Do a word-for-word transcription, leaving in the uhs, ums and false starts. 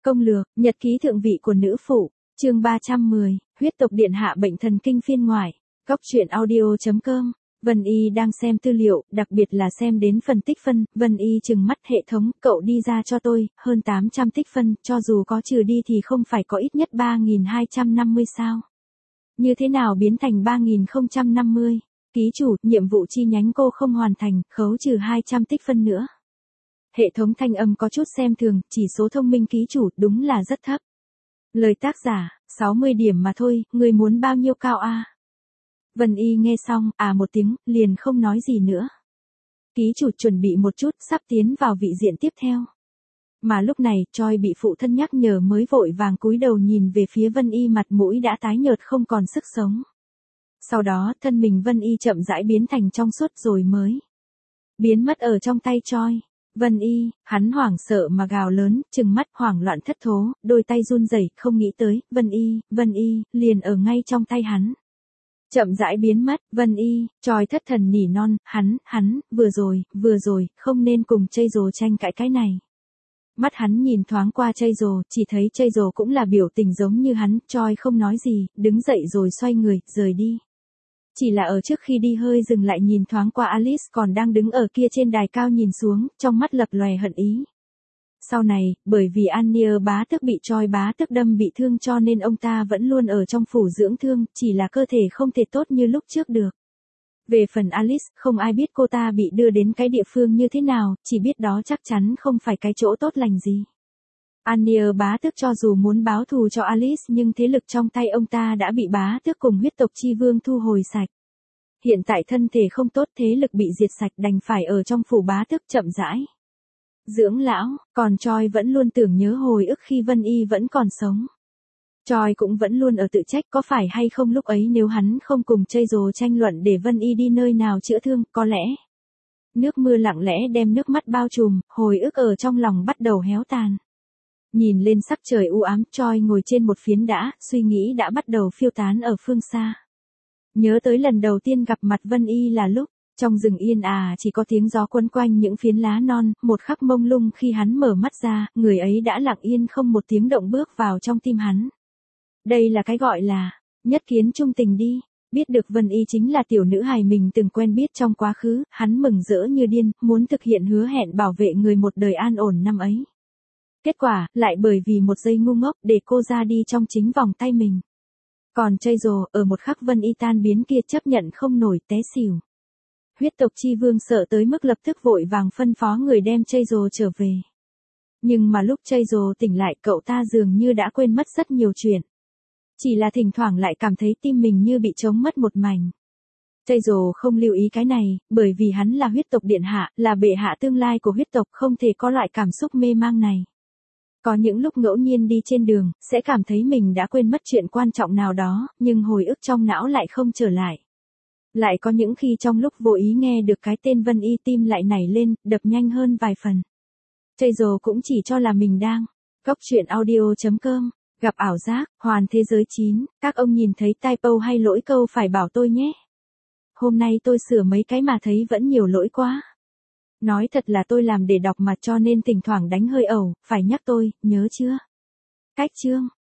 Công lược, nhật ký thượng vị của nữ phụ, chương ba trăm mười, huyết tộc điện hạ bệnh thần kinh phiên ngoại, góc truyện audio chấm com. Vân Y đang xem tư liệu, đặc biệt là xem đến phần tích phân, Vân Y trừng mắt hệ thống, cậu đi ra cho tôi, hơn tám trăm tích phân, cho dù có trừ đi thì không phải có ít nhất ba nghìn hai trăm năm mươi sao. Như thế nào biến thành ba nghìn không trăm năm mươi? Ký chủ, nhiệm vụ chi nhánh cô không hoàn thành, khấu trừ hai trăm tích phân nữa. Hệ thống thanh âm có chút xem thường, chỉ số thông minh ký chủ đúng là rất thấp. Lời tác giả, sáu mươi điểm mà thôi, người muốn bao nhiêu cao a? À? Vân Y nghe xong, à một tiếng, liền không nói gì nữa. Ký chủ chuẩn bị một chút, sắp tiến vào vị diện tiếp theo. Mà lúc này, Choi bị phụ thân nhắc nhở mới vội vàng cúi đầu nhìn về phía Vân Y, mặt mũi đã tái nhợt không còn sức sống. Sau đó, thân mình Vân Y chậm rãi biến thành trong suốt rồi mới biến mất ở trong tay Choi. Vân Y, hắn hoảng sợ mà gào lớn, trừng mắt hoảng loạn thất thố, đôi tay run rẩy, không nghĩ tới, Vân Y, Vân Y, liền ở ngay trong tay hắn. Chậm rãi biến mất, Vân Y, Choi thất thần nỉ non, hắn, hắn, vừa rồi, vừa rồi, không nên cùng Chây Dồ tranh cãi cái này. Mắt hắn nhìn thoáng qua Chây Dồ, chỉ thấy Chây Dồ cũng là biểu tình giống như hắn, Choi không nói gì, đứng dậy rồi xoay người, rời đi. Chỉ là ở trước khi đi hơi dừng lại nhìn thoáng qua Alice còn đang đứng ở kia trên đài cao nhìn xuống, trong mắt lập lòe hận ý. Sau này, bởi vì Annier bá tước bị Choi bá tước đâm bị thương cho nên ông ta vẫn luôn ở trong phủ dưỡng thương, chỉ là cơ thể không thể tốt như lúc trước được. Về phần Alice, không ai biết cô ta bị đưa đến cái địa phương như thế nào, chỉ biết đó chắc chắn không phải cái chỗ tốt lành gì. Annier bá tước cho dù muốn báo thù cho Alice nhưng thế lực trong tay ông ta đã bị bá tước cùng huyết tộc chi vương thu hồi sạch. Hiện tại thân thể không tốt, thế lực bị diệt sạch, đành phải ở trong phủ bá tước chậm rãi dưỡng lão, còn Choi vẫn luôn tưởng nhớ hồi ức khi Vân Y vẫn còn sống. Choi cũng vẫn luôn ở tự trách có phải hay không lúc ấy nếu hắn không cùng Chây Dồ tranh luận để Vân Y đi nơi nào chữa thương, có lẽ. Nước mưa lặng lẽ đem nước mắt bao trùm, hồi ức ở trong lòng bắt đầu héo tàn. Nhìn lên sắc trời u ám, Choi ngồi trên một phiến đá, suy nghĩ đã bắt đầu phiêu tán ở phương xa. Nhớ tới lần đầu tiên gặp mặt Vân Y là lúc, trong rừng yên à chỉ có tiếng gió quấn quanh những phiến lá non, một khắc mông lung khi hắn mở mắt ra, người ấy đã lặng yên không một tiếng động bước vào trong tim hắn. Đây là cái gọi là, nhất kiến trung tình đi, biết được Vân Y chính là tiểu nữ hài mình từng quen biết trong quá khứ, hắn mừng rỡ như điên, muốn thực hiện hứa hẹn bảo vệ người một đời an ổn năm ấy. Kết quả, lại bởi vì một giây ngu ngốc để cô ra đi trong chính vòng tay mình. Còn Chây Dồ, ở một khắc Vân Y tan biến kia chấp nhận không nổi té xỉu. Huyết tộc chi vương sợ tới mức lập tức vội vàng phân phó người đem Chây Dồ trở về. Nhưng mà lúc Chây Dồ tỉnh lại cậu ta dường như đã quên mất rất nhiều chuyện. Chỉ là thỉnh thoảng lại cảm thấy tim mình như bị trống mất một mảnh. Chây Dồ không lưu ý cái này, bởi vì hắn là huyết tộc điện hạ, là bệ hạ tương lai của huyết tộc, không thể có loại cảm xúc mê mang này. Có những lúc ngẫu nhiên đi trên đường, sẽ cảm thấy mình đã quên mất chuyện quan trọng nào đó, nhưng hồi ức trong não lại không trở lại. Lại có những khi trong lúc vô ý nghe được cái tên Vân Y tim lại nảy lên, đập nhanh hơn vài phần. Chây Dồ cũng chỉ cho là mình đang, góc truyện audio chấm com, gặp ảo giác, hoàn thế giới chín, các ông nhìn thấy typo hay lỗi câu phải bảo tôi nhé. Hôm nay tôi sửa mấy cái mà thấy vẫn nhiều lỗi quá. Nói thật là tôi làm để đọc mà cho nên thỉnh thoảng đánh hơi ẩu, phải nhắc tôi, nhớ chưa? Cách chương.